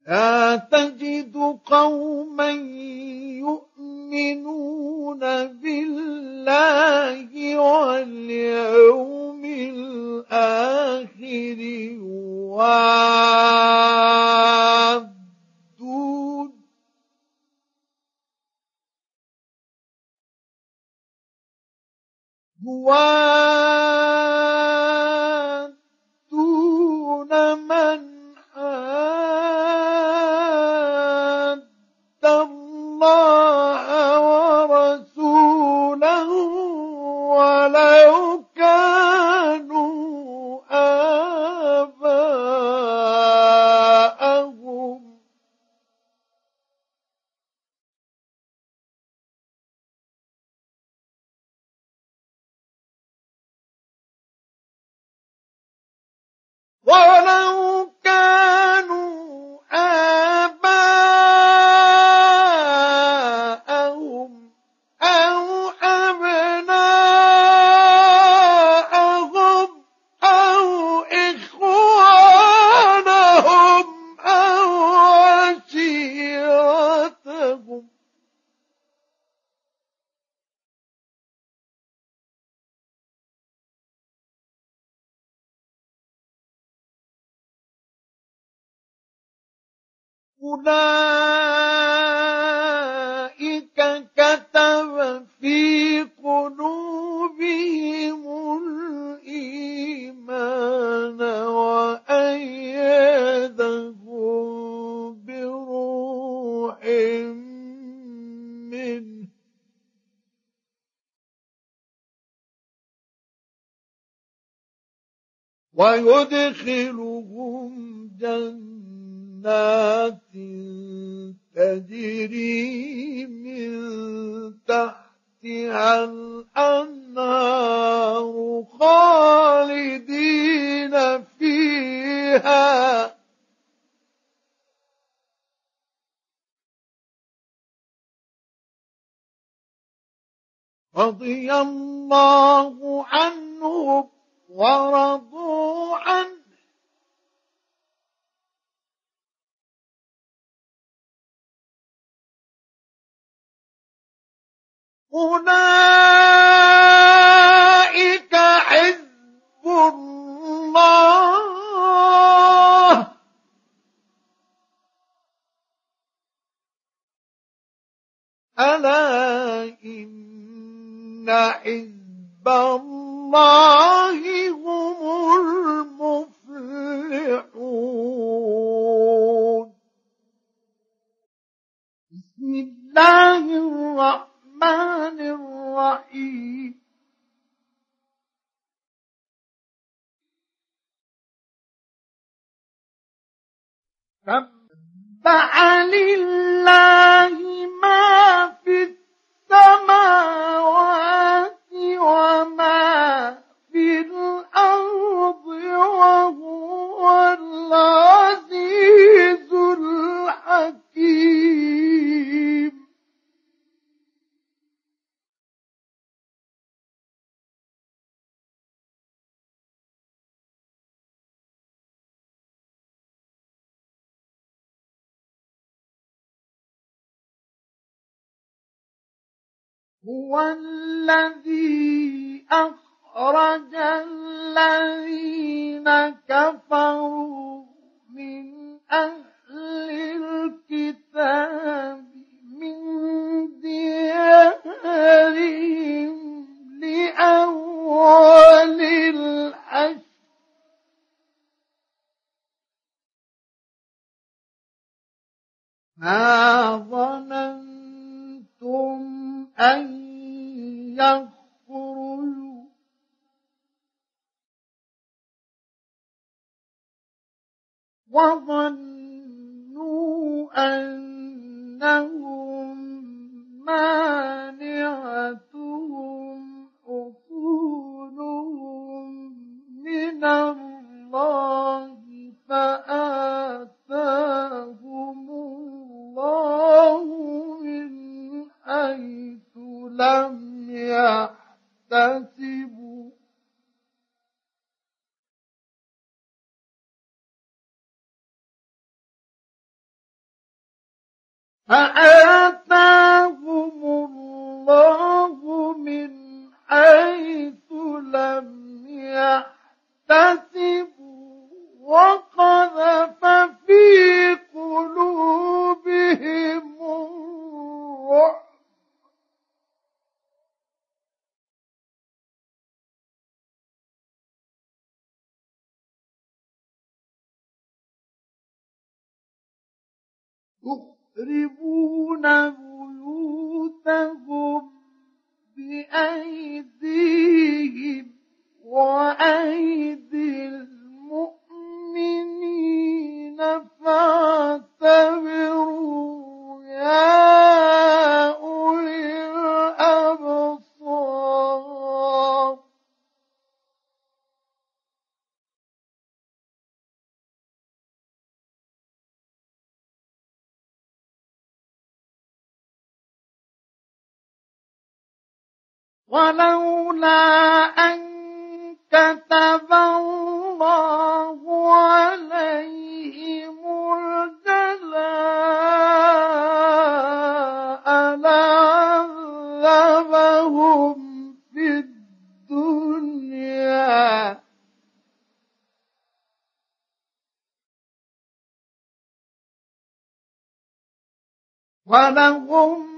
لا تجد قوما يؤمنون بالله واليوم الآخر يوادون من حاد الله ورسوله ولو كانوا آباءهم ولو كانوا آباءهم أو أبناءهم أو إخوانهم أو عشيرتهم أولئك كتب في قلوبهم الإيمان وأيدهم بروح منه ويدخلهم جنات تجري من تحتها الأنهار خالدين فيها رضي الله عنهم ورضوا عنه أولئك حزب الله ألا إن حزب الله هم المفلحون بسم الله الرحمن الرحيم سبح لله ما في السماوات وما في الأرض وهو العزيز الحكيم هو الذي أخرج الذين كفروا من أهل الكتاب من ديارهم لأول الحشر ما ظننتم أن يخرجوا وظنوا أنهم مانعتهم حصولهم من الله فآتاهم الله من حيث لم يحتسبوا فآتاهم الله من حيث لم يحتسبوا وقذف في قلوبهم الرعب يخربون بيوتهم بأيديهم وأيدي المؤمنين فاعتبروا يا أولي الأبصار ولولا أن كتب الله عليهم الجلاء لعذبهم في الدنيا ولهم